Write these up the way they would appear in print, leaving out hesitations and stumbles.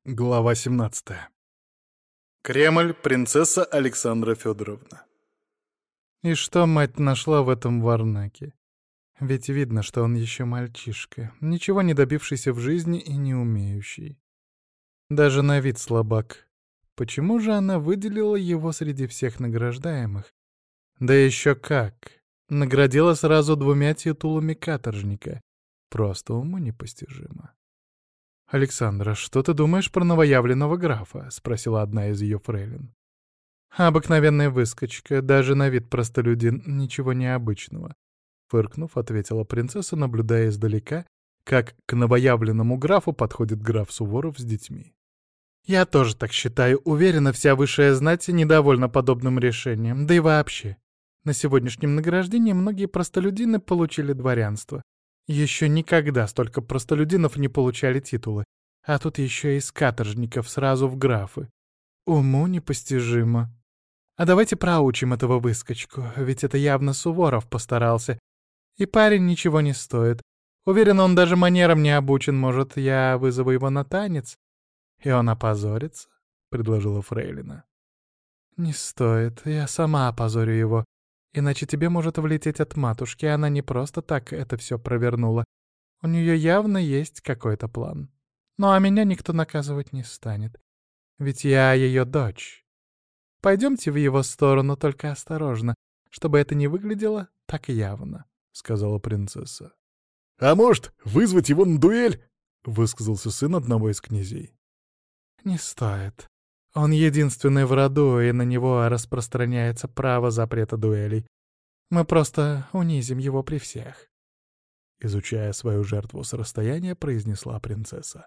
Глава 17. Кремль, принцесса Александра Федоровна. И что мать нашла в этом Варнаке? Ведь видно, что он еще мальчишка, ничего не добившийся в жизни и не умеющий. Даже на вид слабак. Почему же она выделила его среди всех награждаемых? Да еще как! Наградила сразу 2 титулами каторжника. Просто уму непостижимо. «Александра, что ты думаешь про новоявленного графа?» — спросила одна из ее фрейлин. «Обыкновенная выскочка, даже на вид простолюдин, ничего необычного», — фыркнув, ответила принцесса, наблюдая издалека, как к новоявленному графу подходит граф Суворов с детьми. «Я тоже так считаю. Уверена, вся высшая знать недовольна подобным решением. Да и вообще. На сегодняшнем награждении многие простолюдины получили дворянство. Еще никогда столько простолюдинов не получали титулы. А тут еще из каторжников сразу в графы. Уму непостижимо. А давайте проучим этого выскочку, ведь это явно Суворов постарался. И парень ничего не стоит. Уверен, он даже манерам не обучен. Может, я вызову его на танец? И он опозорится, — предложила фрейлина. Не стоит, я сама опозорю его. Иначе тебе может влететь от матушки, она не просто так это все провернула. У нее явно есть какой-то план. Ну а меня никто наказывать не станет. Ведь я ее дочь. Пойдемте в его сторону, только осторожно, чтобы это не выглядело так явно, — сказала принцесса. «А может, вызвать его на дуэль?» — высказался сын одного из князей. Не стоит. Он единственный в роду, и на него распространяется право запрета дуэлей. Мы просто унизим его при всех. Изучая свою жертву с расстояния, произнесла принцесса.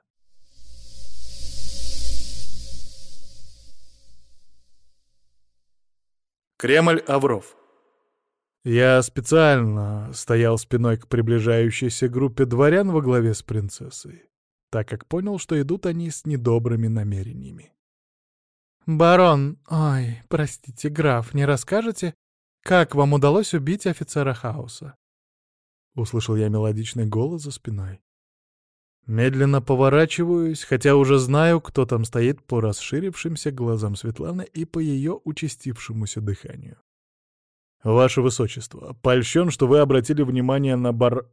Кремль, Авров. Я специально стоял спиной к приближающейся группе дворян во главе с принцессой, так как понял, что идут они с недобрыми намерениями. «Барон, ой, простите, граф, не расскажете, как вам удалось убить офицера хаоса?» Услышал я мелодичный голос за спиной. Медленно поворачиваюсь, хотя уже знаю, кто там стоит по расширившимся глазам Светланы и по ее участившемуся дыханию. «Ваше Высочество, польщен, что вы обратили внимание на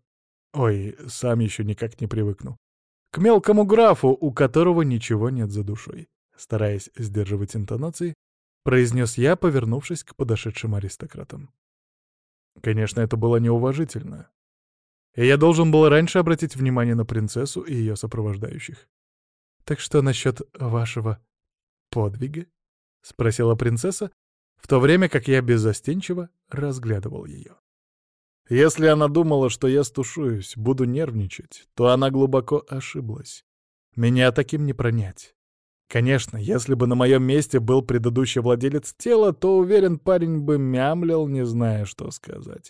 Ой, сам еще никак не привыкну. К мелкому графу, у которого ничего нет за душой». Стараясь сдерживать интонации, произнес я, повернувшись к подошедшим аристократам. Конечно, это было неуважительно. И я должен был раньше обратить внимание на принцессу и ее сопровождающих. «Так что насчет вашего подвига?» — спросила принцесса, в то время как я беззастенчиво разглядывал ее. Если она думала, что я стушуюсь, буду нервничать, то она глубоко ошиблась. Меня таким не пронять. Конечно, если бы на моем месте был предыдущий владелец тела, то, уверен, парень бы мямлил, не зная, что сказать.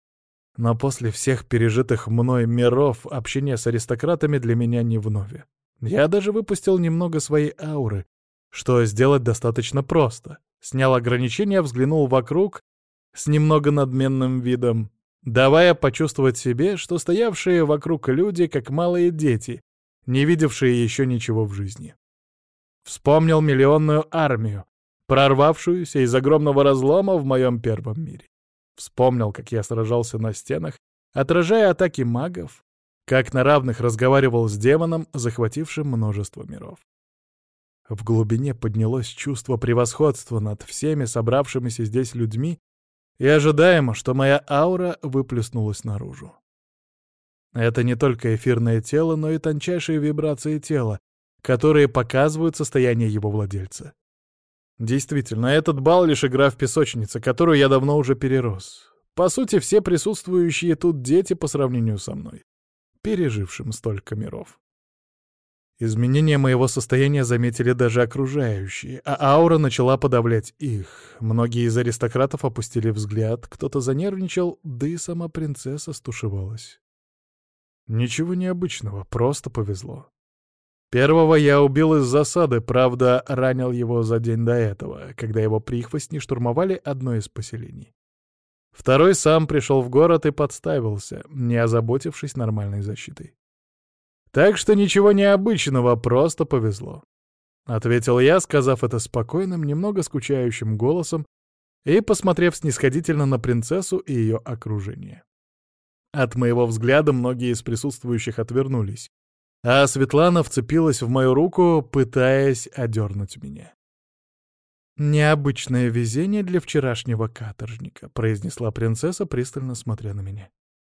Но после всех пережитых мной миров общение с аристократами для меня не вновь. Я даже выпустил немного своей ауры, что сделать достаточно просто. Снял ограничения, взглянул вокруг с немного надменным видом, давая почувствовать себе, что стоявшие вокруг люди, как малые дети, не видевшие еще ничего в жизни. Вспомнил миллионную армию, прорвавшуюся из огромного разлома в моем первом мире. Вспомнил, как я сражался на стенах, отражая атаки магов, как на равных разговаривал с демоном, захватившим множество миров. В глубине поднялось чувство превосходства над всеми собравшимися здесь людьми, и ожидаемо, что моя аура выплеснулась наружу. Это не только эфирное тело, но и тончайшие вибрации тела, которые показывают состояние его владельца. Действительно, этот бал — лишь игра в песочнице, которую я давно уже перерос. По сути, все присутствующие тут дети по сравнению со мной, пережившим столько миров. Изменение моего состояния заметили даже окружающие, а аура начала подавлять их. Многие из аристократов опустили взгляд, кто-то занервничал, да и сама принцесса стушевалась. Ничего необычного, просто повезло. Первого я убил из засады, правда, ранил его за день до этого, когда его прихвостни штурмовали одно из поселений. Второй сам пришел в город и подставился, не озаботившись нормальной защитой. Так что ничего необычного, просто повезло. ответил я, сказав это спокойным, немного скучающим голосом и посмотрев снисходительно на принцессу и ее окружение. От моего взгляда многие из присутствующих отвернулись, а Светлана вцепилась в мою руку, пытаясь одернуть меня. «Необычное везение для вчерашнего каторжника», — произнесла принцесса, пристально смотря на меня.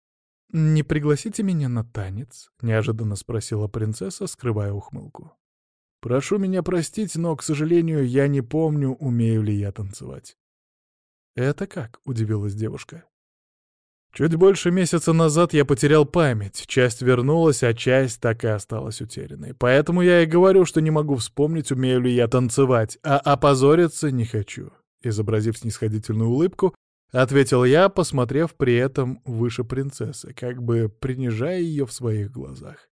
«Не пригласите меня на танец?» — неожиданно спросила принцесса, скрывая ухмылку. «Прошу меня простить, но, к сожалению, я не помню, умею ли я танцевать». «Это как?» — удивилась девушка. «Чуть больше месяца назад я потерял память, часть вернулась, а часть так и осталась утерянной. Поэтому я и говорю, что не могу вспомнить, умею ли я танцевать, а опозориться не хочу». Изобразив снисходительную улыбку, ответил я, посмотрев при этом выше принцессы, как бы принижая ее в своих глазах.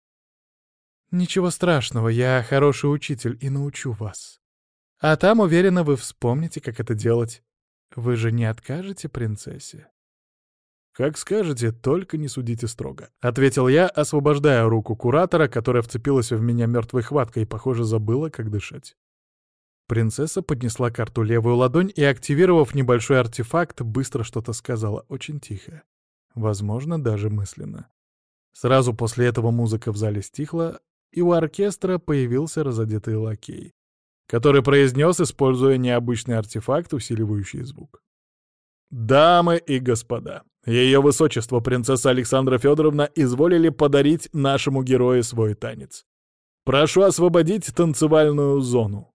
«Ничего страшного, я хороший учитель и научу вас. А там, уверена, вы вспомните, как это делать. Вы же не откажете принцессе?» «Как скажете, только не судите строго», — ответил я, освобождая руку куратора, которая вцепилась в меня мертвой хваткой и, похоже, забыла, как дышать. Принцесса поднесла к рту левую ладонь и, активировав небольшой артефакт, быстро что-то сказала, очень тихо. Возможно, даже мысленно. Сразу после этого музыка в зале стихла, и у оркестра появился разодетый лакей, который произнес, используя необычный артефакт, усиливающий звук. «Дамы и господа, ее высочество принцесса Александра Федоровна изволили подарить нашему герою свой танец. Прошу освободить танцевальную зону».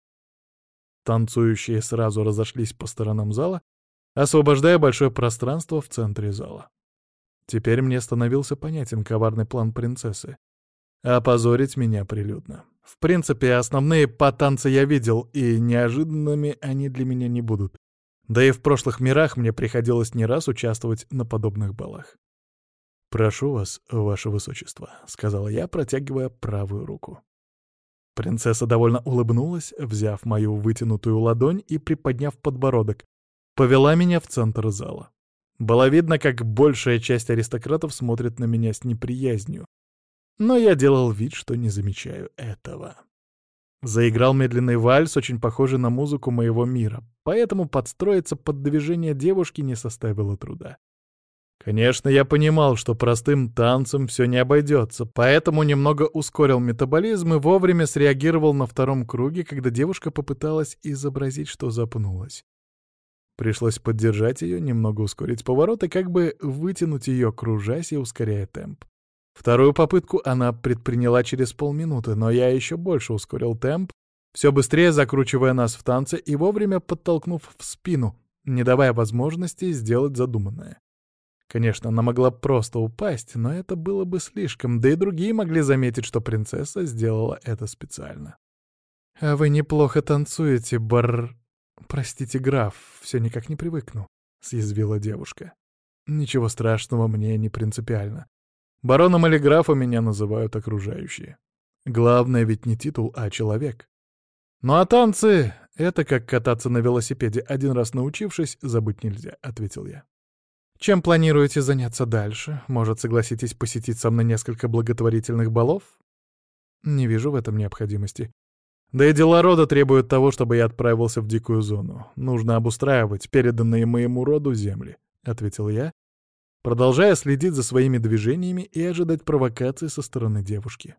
Танцующие сразу разошлись по сторонам зала, освобождая большое пространство в центре зала. Теперь мне становился понятен коварный план принцессы — опозорить меня прилюдно. В принципе, основные танцы я видел, и неожиданными они для меня не будут. Да и в прошлых мирах мне приходилось не раз участвовать на подобных балах. «Прошу вас, ваше высочество», — сказала я, протягивая правую руку. Принцесса довольно улыбнулась, взяв мою вытянутую ладонь и, приподняв подбородок, повела меня в центр зала. Было видно, как большая часть аристократов смотрит на меня с неприязнью, но я делал вид, что не замечаю этого. Заиграл медленный вальс, очень похожий на музыку моего мира, поэтому подстроиться под движение девушки не составило труда. Конечно, я понимал, что простым танцем все не обойдется, поэтому немного ускорил метаболизм и вовремя среагировал на втором круге, когда девушка попыталась изобразить, что запнулась. Пришлось поддержать ее, немного ускорить поворот и как бы вытянуть ее, кружась и ускоряя темп. Вторую попытку она предприняла через полминуты, но я еще больше ускорил темп, все быстрее закручивая нас в танце и вовремя подтолкнув в спину, не давая возможности сделать задуманное. Конечно, она могла просто упасть, но это было бы слишком, да и другие могли заметить, что принцесса сделала это специально. «А вы неплохо танцуете, Простите, граф, все никак не привыкну», — съязвила девушка. «Ничего страшного, мне не принципиально. Бароном или графом меня называют окружающие. Главное ведь не титул, а человек. Ну а танцы — это как кататься на велосипеде. Один раз научившись, забыть нельзя», — ответил я. «Чем планируете заняться дальше? Может, согласитесь посетить со мной несколько благотворительных балов?» «Не вижу в этом необходимости. Да и дела рода требуют того, чтобы я отправился в дикую зону. Нужно обустраивать переданные моему роду земли», — ответил я, продолжая следить за своими движениями и ожидать провокации со стороны девушки.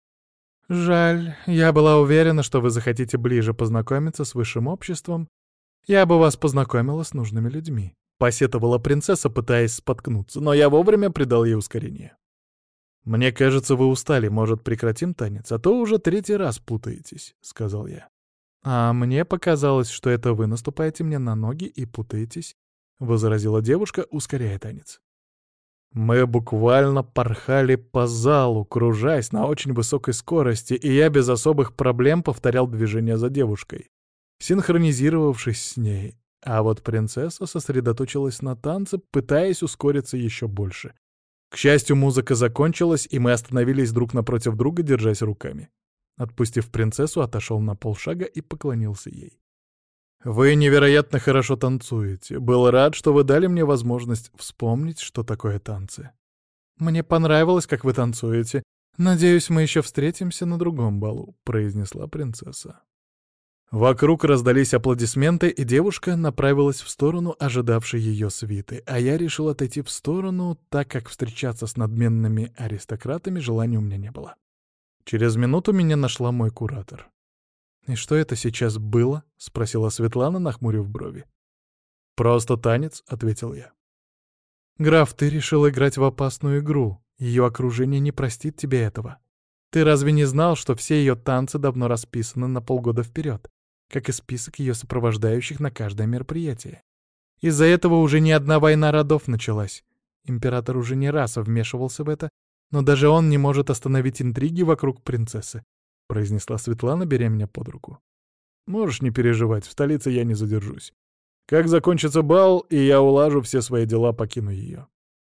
«Жаль, я была уверена, что вы захотите ближе познакомиться с высшим обществом. Я бы вас познакомила с нужными людьми», — посетовала принцесса, пытаясь споткнуться, но я вовремя придал ей ускорение. «Мне кажется, вы устали, может, прекратим танец, а то уже третий раз путаетесь», — сказал я. «А мне показалось, что это вы наступаете мне на ноги и путаетесь», — возразила девушка, ускоряя танец. Мы буквально порхали по залу, кружась на очень высокой скорости, и я без особых проблем повторял движения за девушкой, синхронизировавшись с ней. А вот принцесса сосредоточилась на танце, пытаясь ускориться еще больше. К счастью, музыка закончилась, и мы остановились друг напротив друга, держась руками. Отпустив принцессу, отошел на полшага и поклонился ей. «Вы невероятно хорошо танцуете. Был рад, что вы дали мне возможность вспомнить, что такое танцы. Мне понравилось, как вы танцуете. Надеюсь, мы еще встретимся на другом балу», — произнесла принцесса. Вокруг раздались аплодисменты, и девушка направилась в сторону ожидавшей ее свиты, а я решил отойти в сторону, так как встречаться с надменными аристократами желания у меня не было. Через минуту меня нашла мой куратор. «И что это сейчас было?» — спросила Светлана, нахмурив брови. «Просто танец», — ответил я. «Граф, ты решил играть в опасную игру. Ее окружение не простит тебе этого. Ты разве не знал, что все ее танцы давно расписаны на полгода вперед, как и список ее сопровождающих на каждое мероприятие? Из-за этого уже не одна война родов началась. Император уже не раз вмешивался в это, но даже он не может остановить интриги вокруг принцессы», — произнесла Светлана, беря меня под руку. «Можешь не переживать, в столице я не задержусь. Как закончится бал, и я улажу все свои дела, покину ее».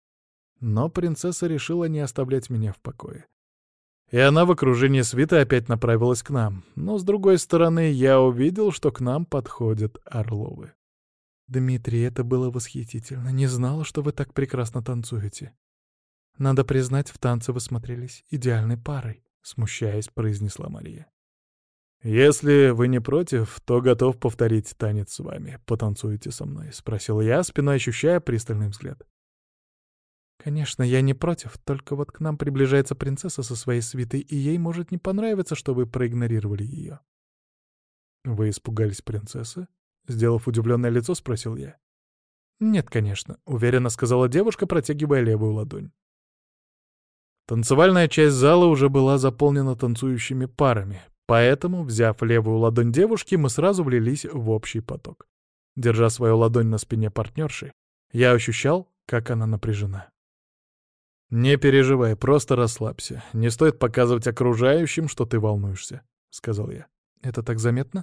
Но принцесса решила не оставлять меня в покое. И она в окружении свиты опять направилась к нам. Но, с другой стороны, я увидел, что к нам подходят Орловы. «Дмитрий, это было восхитительно. Не знала, что вы так прекрасно танцуете. Надо признать, в танце вы смотрелись идеальной парой», — смущаясь, произнесла Мария. «Если вы не против, то готов повторить танец с вами. Потанцуете со мной?» — спросил я, спиной ощущая пристальный взгляд. «Конечно, я не против, только вот к нам приближается принцесса со своей свитой, и ей может не понравиться, что вы проигнорировали ее». «Вы испугались принцессы?» — сделав удивленное лицо, спросил я. «Нет, конечно», — уверенно сказала девушка, протягивая левую ладонь. Танцевальная часть зала уже была заполнена танцующими парами, поэтому, взяв левую ладонь девушки, мы сразу влились в общий поток. Держа свою ладонь на спине партнерши, я ощущал, как она напряжена. «Не переживай, просто расслабься. Не стоит показывать окружающим, что ты волнуешься», — сказал я. «Это так заметно?»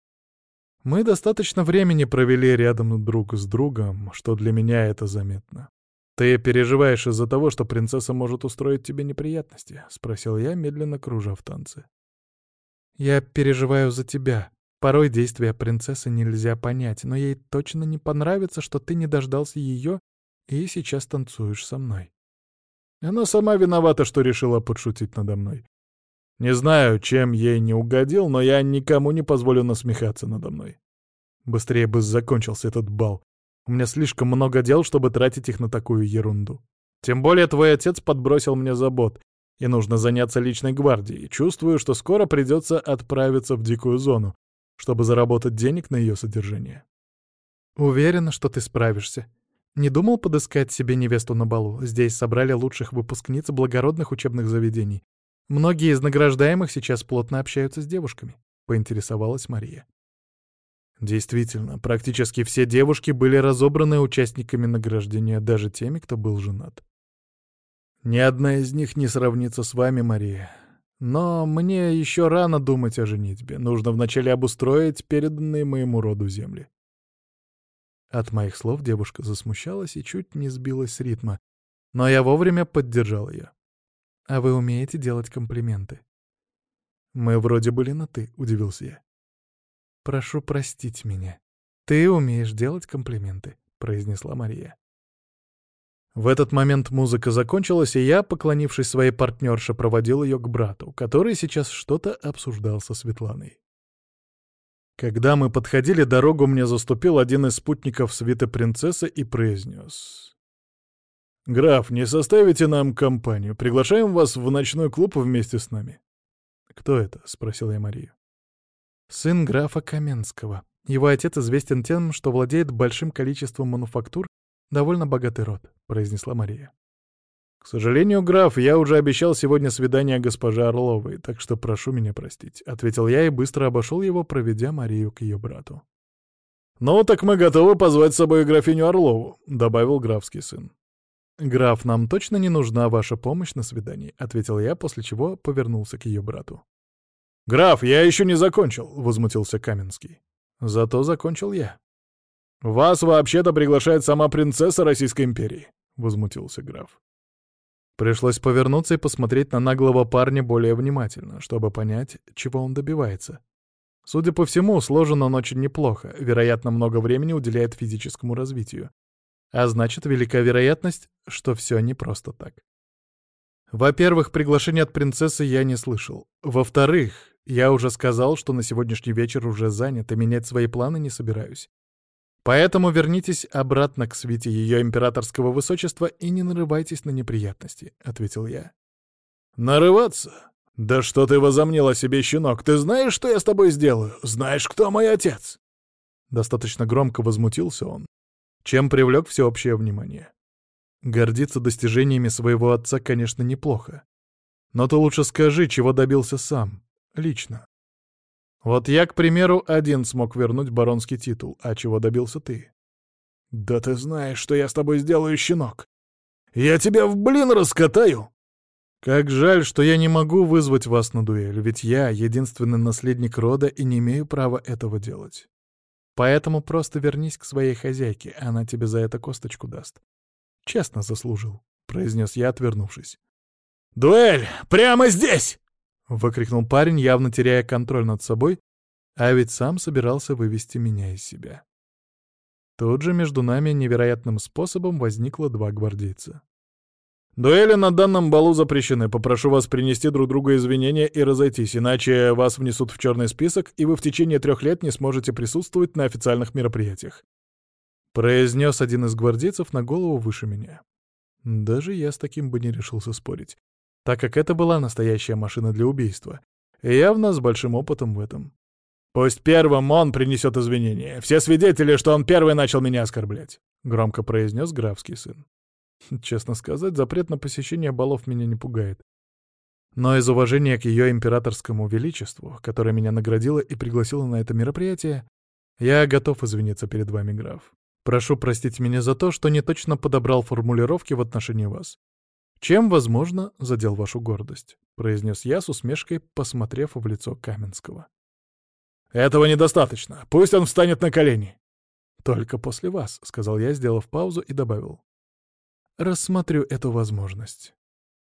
«Мы достаточно времени провели рядом друг с другом, что для меня это заметно. Ты переживаешь из-за того, что принцесса может устроить тебе неприятности?» — спросил я, медленно кружа в танце. «Я переживаю за тебя. Порой действия принцессы нельзя понять, но ей точно не понравится, что ты не дождался ее и сейчас танцуешь со мной». Она сама виновата, что решила подшутить надо мной. Не знаю, чем ей не угодил, но я никому не позволю насмехаться надо мной. Быстрее бы закончился этот бал. У меня слишком много дел, чтобы тратить их на такую ерунду. Тем более твой отец подбросил мне забот, и нужно заняться личной гвардией. Чувствую, что скоро придется отправиться в дикую зону, чтобы заработать денег на ее содержание. Уверена, что ты справишься. Не думал подыскать себе невесту на балу? Здесь собрали лучших выпускниц благородных учебных заведений. Многие из награждаемых сейчас плотно общаются с девушками, — поинтересовалась Мария. Действительно, практически все девушки были разобраны участниками награждения, даже теми, кто был женат. Ни одна из них не сравнится с вами, Мария. Но мне еще рано думать о женитьбе. Нужно вначале обустроить переданные моему роду земли. От моих слов девушка засмущалась и чуть не сбилась с ритма, но я вовремя поддержал ее. «А вы умеете делать комплименты?» «Мы вроде были на «ты», — удивился я. «Прошу простить меня. Ты умеешь делать комплименты», — произнесла Мария. В этот момент музыка закончилась, и я, поклонившись своей партнерше, проводил ее к брату, который сейчас что-то обсуждал со Светланой. Когда мы подходили, дорогу мне заступил один из спутников свиты принцессы и произнес: «Граф, не составите нам компанию? Приглашаем вас в ночной клуб вместе с нами». «Кто это?» — спросил я Марию. «Сын графа Каменского. Его отец известен тем, что владеет большим количеством мануфактур, довольно богатый род», — произнесла Мария. «К сожалению, граф, я уже обещал сегодня свидание госпоже Орловой, так что прошу меня простить», — ответил я и быстро обошел его, проведя Марию к ее брату. «Ну, так мы готовы позвать с собой графиню Орлову», — добавил графский сын. «Граф, нам точно не нужна ваша помощь на свидании», — ответил я, после чего повернулся к ее брату. «Граф, я еще не закончил», — возмутился Каменский. «Зато закончил я». «Вас вообще-то приглашает сама принцесса Российской империи», — возмутился граф. Пришлось повернуться и посмотреть на наглого парня более внимательно, чтобы понять, чего он добивается. Судя по всему, сложен он очень неплохо, вероятно, много времени уделяет физическому развитию. А значит, велика вероятность, что все не просто так. Во-первых, приглашение от принцессы я не слышал. Во-вторых, Я уже сказал, что на сегодняшний вечер уже занят, и менять свои планы не собираюсь. Поэтому вернитесь обратно к свите ее императорского высочества и не нарывайтесь на неприятности», — ответил я. «Нарываться? Да что ты возомнил о себе, щенок? Ты знаешь, что я с тобой сделаю? Знаешь, кто мой отец?» Достаточно громко возмутился он, чем привлек всеобщее внимание. Гордиться достижениями своего отца, конечно, неплохо. Но ты лучше скажи, чего добился сам, лично. Вот я, к примеру, один смог вернуть баронский титул, а чего добился ты? «Да ты знаешь, что я с тобой сделаю, щенок! Я тебя в блин раскатаю!» «Как жаль, что я не могу вызвать вас на дуэль, ведь я единственный наследник рода и не имею права этого делать. Поэтому просто вернись к своей хозяйке, она тебе за это косточку даст. Честно заслужил», — произнес я, отвернувшись. «Дуэль! Прямо здесь!» — выкрикнул парень, явно теряя контроль над собой, а ведь сам собирался вывести меня из себя. Тут же между нами невероятным способом возникло два гвардейца. «Дуэли на данном балу запрещены. Попрошу вас принести друг другу извинения и разойтись, иначе вас внесут в черный список, и вы в течение 3 лет не сможете присутствовать на официальных мероприятиях», — произнес один из гвардейцев на голову выше меня. Даже я с таким бы не решился спорить, так как это была настоящая машина для убийства, и явно с большим опытом в этом. «Пусть первым он принесет извинения. Все свидетели, что он первый начал меня оскорблять», — громко произнес графский сын. Честно сказать, запрет на посещение балов меня не пугает. Но из уважения к ее императорскому величеству, которое меня наградило и пригласило на это мероприятие, я готов извиниться перед вами, граф. Прошу простить меня за то, что не точно подобрал формулировки в отношении вас. Чем, возможно, задел вашу гордость», — произнес я с усмешкой, посмотрев в лицо Каменского. «Этого недостаточно. Пусть он встанет на колени». «Только после вас», — сказал я, сделав паузу, и добавил. «Рассмотрю эту возможность».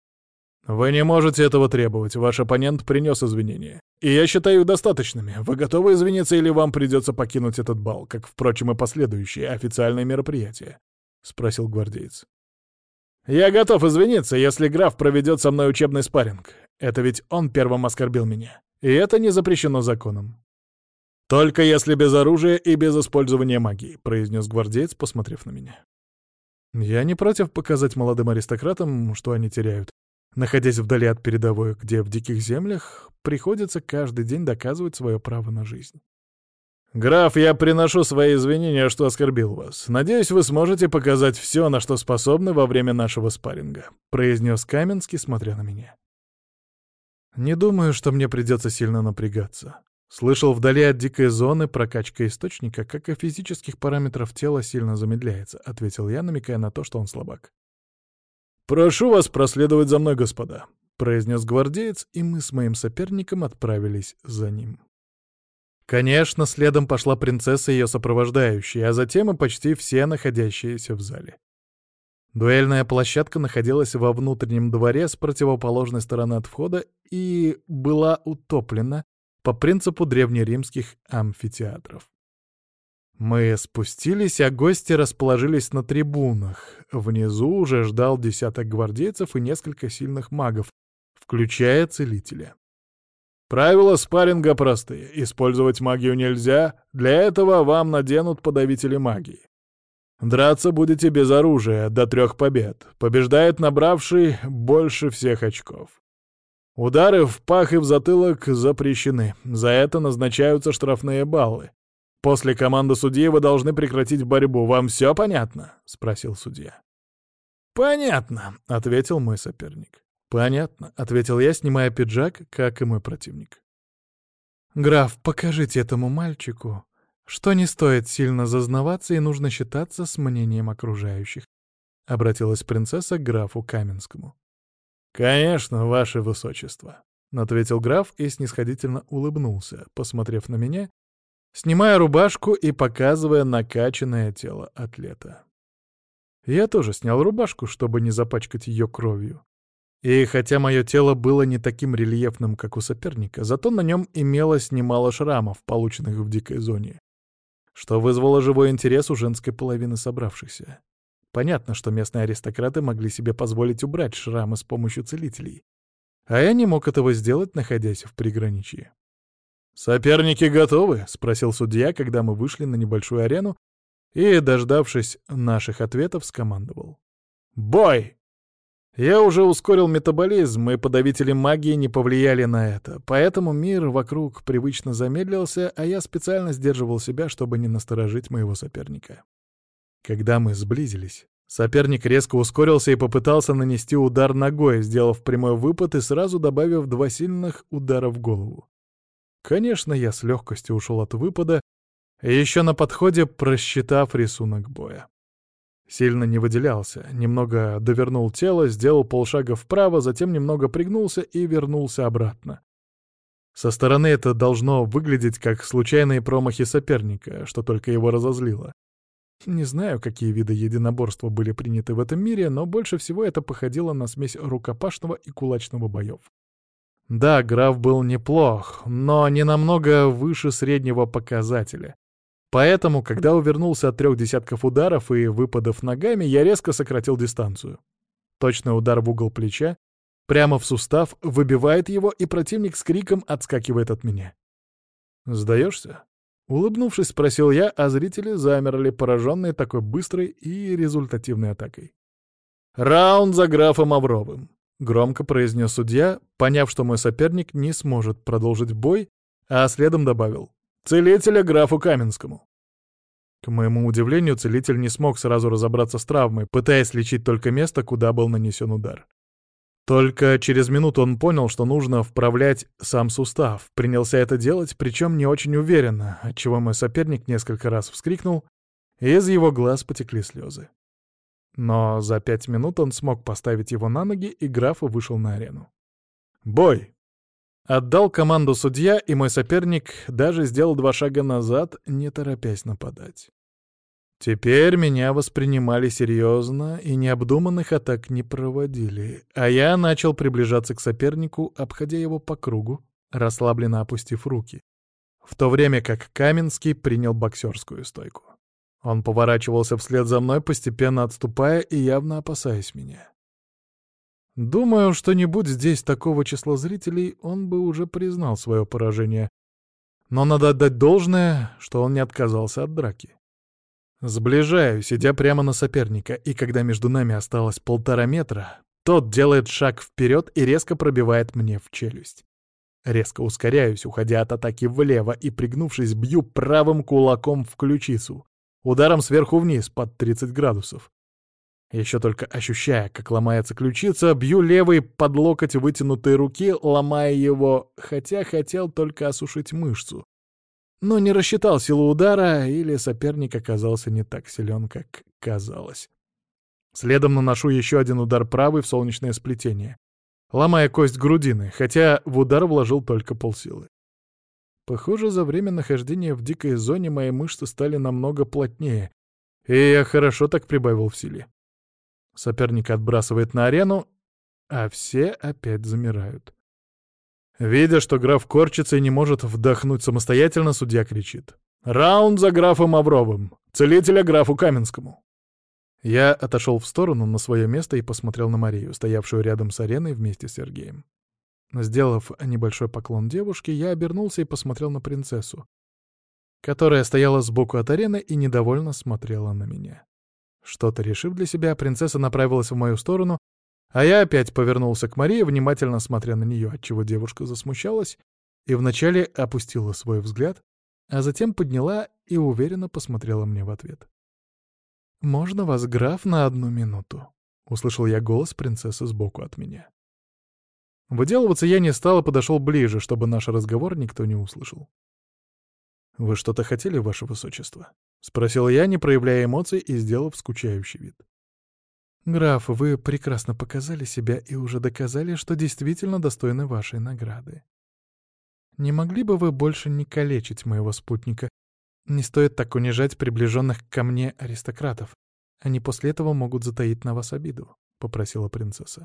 «Вы не можете этого требовать. Ваш оппонент принес извинения. И я считаю их достаточными. Вы готовы извиниться или вам придется покинуть этот бал, как, впрочем, и последующие официальные мероприятия?» — спросил гвардеец. «Я готов извиниться, если граф проведет со мной учебный спарринг. Это ведь он первым оскорбил меня. И это не запрещено законом». «Только если без оружия и без использования магии», — произнес гвардеец, посмотрев на меня. Я не против показать молодым аристократам, что они теряют, находясь вдали от передовой, где в диких землях приходится каждый день доказывать свое право на жизнь. «Граф, я приношу свои извинения, что оскорбил вас. Надеюсь, вы сможете показать все, на что способны во время нашего спарринга», — произнес Каменский, смотря на меня. «Не думаю, что мне придется сильно напрягаться. Слышал, вдали от дикой зоны прокачка источника, как и физических параметров тела, сильно замедляется», — ответил я, намекая на то, что он слабак. «Прошу вас проследовать за мной, господа», — произнес гвардеец, и мы с моим соперником отправились за ним. Конечно, следом пошла принцесса и ее сопровождающие, а затем и почти все находящиеся в зале. Дуэльная площадка находилась во внутреннем дворе с противоположной стороны от входа и была утоплена по принципу древнеримских амфитеатров. Мы спустились, а гости расположились на трибунах. Внизу уже ждал десяток гвардейцев и несколько сильных магов, включая целителя. Правила спарринга простые. Использовать магию нельзя, для этого вам наденут подавители магии. Драться будете без оружия до 3 побед. Побеждает набравший больше всех очков. Удары в пах и в затылок запрещены. За это назначаются штрафные баллы. После команды судьи вы должны прекратить борьбу. Вам все понятно?» — спросил судья. «Понятно», — ответил мой соперник. «Понятно», — ответил я, снимая пиджак, как и мой противник. «Граф, покажите этому мальчику, что не стоит сильно зазнаваться и нужно считаться с мнением окружающих», — обратилась принцесса к графу Каменскому. «Конечно, ваше высочество», — ответил граф и снисходительно улыбнулся, посмотрев на меня, снимая рубашку и показывая накачанное тело атлета. Я тоже снял рубашку, чтобы не запачкать ее кровью. И хотя мое тело было не таким рельефным, как у соперника, зато на нем имелось немало шрамов, полученных в дикой зоне, что вызвало живой интерес у женской половины собравшихся. Понятно, что местные аристократы могли себе позволить убрать шрамы с помощью целителей, а я не мог этого сделать, находясь в приграничье. «Соперники готовы?» — спросил судья, когда мы вышли на небольшую арену и, дождавшись наших ответов, скомандовал. «Бой!» Я уже ускорил метаболизм, и подавители магии не повлияли на это, поэтому мир вокруг привычно замедлился, а я специально сдерживал себя, чтобы не насторожить моего соперника. Когда мы сблизились, соперник резко ускорился и попытался нанести удар ногой, сделав прямой выпад и сразу добавив 2 сильных удара в голову. Конечно, я с легкостью ушел от выпада, еще на подходе просчитав рисунок боя. Сильно не выделялся, немного довернул тело, сделал полшага вправо, затем немного пригнулся и вернулся обратно. Со стороны это должно выглядеть как случайные промахи соперника, что только его разозлило. Не знаю, какие виды единоборства были приняты в этом мире, но больше всего это походило на смесь рукопашного и кулачного боев. Да, граф был неплох, но не намного выше среднего показателя. Поэтому, когда увернулся от 3 десятков ударов и выпадов ногами, я резко сократил дистанцию. Точный удар в угол плеча, прямо в сустав, выбивает его, и противник с криком отскакивает от меня. «Сдаешься?» — улыбнувшись, спросил я, а зрители замерли, пораженные такой быстрой и результативной атакой. «Раунд за графом Авровым», — громко произнес судья, поняв, что мой соперник не сможет продолжить бой, а следом добавил: «Целителя графу Каменскому». К моему удивлению, целитель не смог сразу разобраться с травмой, пытаясь лечить только место, куда был нанесен удар. Только через минуту он понял, что нужно вправлять сам сустав, принялся это делать, причем не очень уверенно, отчего мой соперник несколько раз вскрикнул, и из его глаз потекли слезы. Но за 5 минут он смог поставить его на ноги, и граф вышел на арену. «Бой!» Отдал команду судья, и мой соперник даже сделал 2 шага назад, не торопясь нападать. Теперь меня воспринимали серьезно и необдуманных атак не проводили, а я начал приближаться к сопернику, обходя его по кругу, расслабленно опустив руки, в то время как Каменский принял боксерскую стойку. Он поворачивался вслед за мной, постепенно отступая и явно опасаясь меня. Думаю, что не будь здесь такого числа зрителей, он бы уже признал свое поражение. Но надо отдать должное, что он не отказался от драки. Сближаюсь, идя прямо на соперника, и когда между нами осталось 1,5 метра, тот делает шаг вперед и резко пробивает мне в челюсть. Резко ускоряюсь, уходя от атаки влево, и, пригнувшись, бью правым кулаком в ключицу, ударом сверху вниз под 30 градусов. Еще только ощущая, как ломается ключица, бью левой под локоть вытянутой руки, ломая его, хотя хотел только осушить мышцу. Но не рассчитал силу удара, или соперник оказался не так силен, как казалось. Следом наношу еще один удар правой в солнечное сплетение, ломая кость грудины, хотя в удар вложил только полсилы. Похоже, за время нахождения в дикой зоне мои мышцы стали намного плотнее, и я хорошо так прибавил в силе. Соперник отбрасывает на арену, а все опять замирают. Видя, что граф корчится и не может вдохнуть самостоятельно, судья кричит: «Раунд за графом Авровым! Целителя графу Каменскому!» Я отошел в сторону на свое место и посмотрел на Марию, стоявшую рядом с ареной вместе с Сергеем. Сделав небольшой поклон девушке, я обернулся и посмотрел на принцессу, которая стояла сбоку от арены и недовольно смотрела на меня. Что-то решив для себя, принцесса направилась в мою сторону, а я опять повернулся к Марии, внимательно смотря на нее, отчего девушка засмущалась и вначале опустила свой взгляд, а затем подняла и уверенно посмотрела мне в ответ. «Можно вас, граф, на 1 минуту?» — услышал я голос принцессы сбоку от меня. Выделываться я не стал и подошел ближе, чтобы наш разговор никто не услышал. «Вы что-то хотели, ваше высочество?» — спросил я, не проявляя эмоций и сделав скучающий вид. «Граф, вы прекрасно показали себя и уже доказали, что действительно достойны вашей награды. Не могли бы вы больше не калечить моего спутника? Не стоит так унижать приближенных ко мне аристократов. Они после этого могут затаить на вас обиду», — попросила принцесса.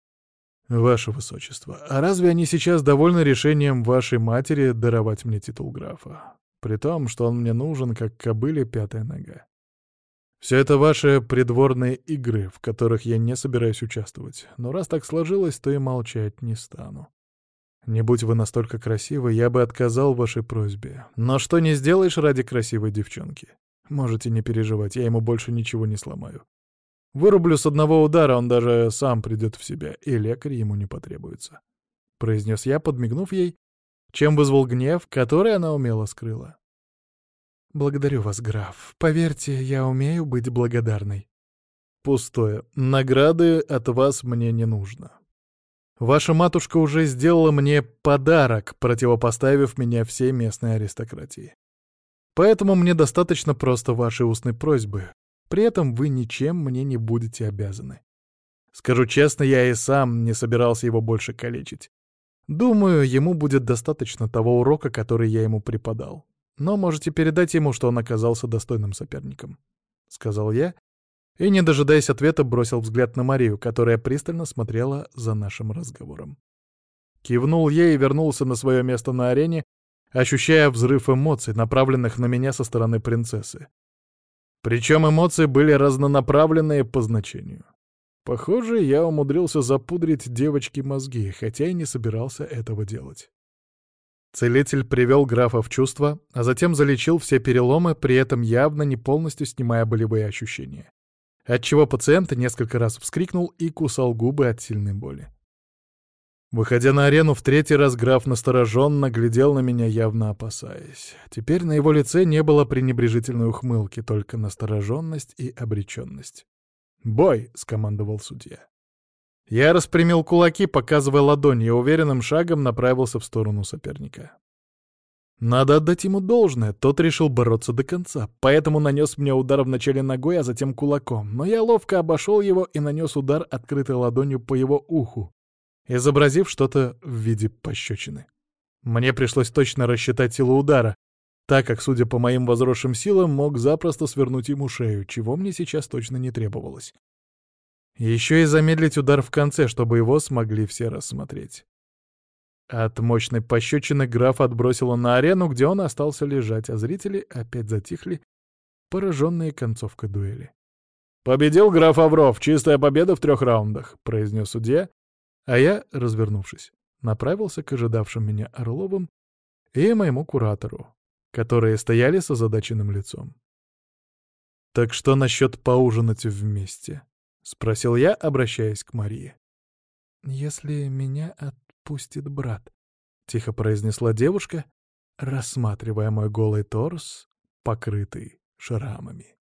«Ваше высочество, а разве они сейчас довольны решением вашей матери даровать мне титул графа? При том, что он мне нужен, как кобыле 5-я нога. Все это ваши придворные игры, в которых я не собираюсь участвовать, но раз так сложилось, то и молчать не стану. Не будь вы настолько красивы, я бы отказал в вашей просьбе. Но что не сделаешь ради красивой девчонки? Можете не переживать, я ему больше ничего не сломаю. Вырублю с одного удара, он даже сам придет в себя, и лекарь ему не потребуется», — произнес я, подмигнув ей, чем вызвал гнев, который она умело скрыла. «Благодарю вас, граф. Поверьте, я умею быть благодарной». «Пустое. Награды от вас мне не нужно. Ваша матушка уже сделала мне подарок, противопоставив меня всей местной аристократии. Поэтому мне достаточно просто вашей устной просьбы. При этом вы ничем мне не будете обязаны. Скажу честно, я и сам не собирался его больше калечить. Думаю, ему будет достаточно того урока, который я ему преподал. Но можете передать ему, что он оказался достойным соперником», — сказал я, и, не дожидаясь ответа, бросил взгляд на Марию, которая пристально смотрела за нашим разговором. Кивнул ей и вернулся на свое место на арене, ощущая взрыв эмоций, направленных на меня со стороны принцессы. Причем эмоции были разнонаправленные по значению. Похоже, я умудрился запудрить девочке мозги, хотя и не собирался этого делать. Целитель привел графа в чувство, а затем залечил все переломы, при этом явно не полностью снимая болевые ощущения, отчего пациент несколько раз вскрикнул и кусал губы от сильной боли. Выходя на арену в третий раз, граф настороженно глядел на меня, явно опасаясь. Теперь на его лице не было пренебрежительной ухмылки, только настороженность и обреченность. «Бой!» — скомандовал судья. Я распрямил кулаки, показывая ладони, и уверенным шагом направился в сторону соперника. Надо отдать ему должное, тот решил бороться до конца, поэтому нанес мне удар вначале ногой, а затем кулаком, но я ловко обошел его и нанес удар открытой ладонью по его уху, изобразив что-то в виде пощечины. Мне пришлось точно рассчитать силу удара, так как, судя по моим возросшим силам, мог запросто свернуть ему шею, чего мне сейчас точно не требовалось. Еще и замедлить удар в конце, чтобы его смогли все рассмотреть. От мощной пощечины граф отбросило на арену, где он остался лежать, а зрители опять затихли, пораженные концовкой дуэли. «Победил граф Авров, чистая победа в 3 раундах», — произнес судья, а я, развернувшись, направился к ожидавшим меня Орловым и моему куратору, которые стояли с озадаченным лицом. «Так что насчет поужинать вместе?» — спросил я, обращаясь к Марии. «Если меня отпустит брат», — тихо произнесла девушка, рассматривая мой голый торс, покрытый шрамами.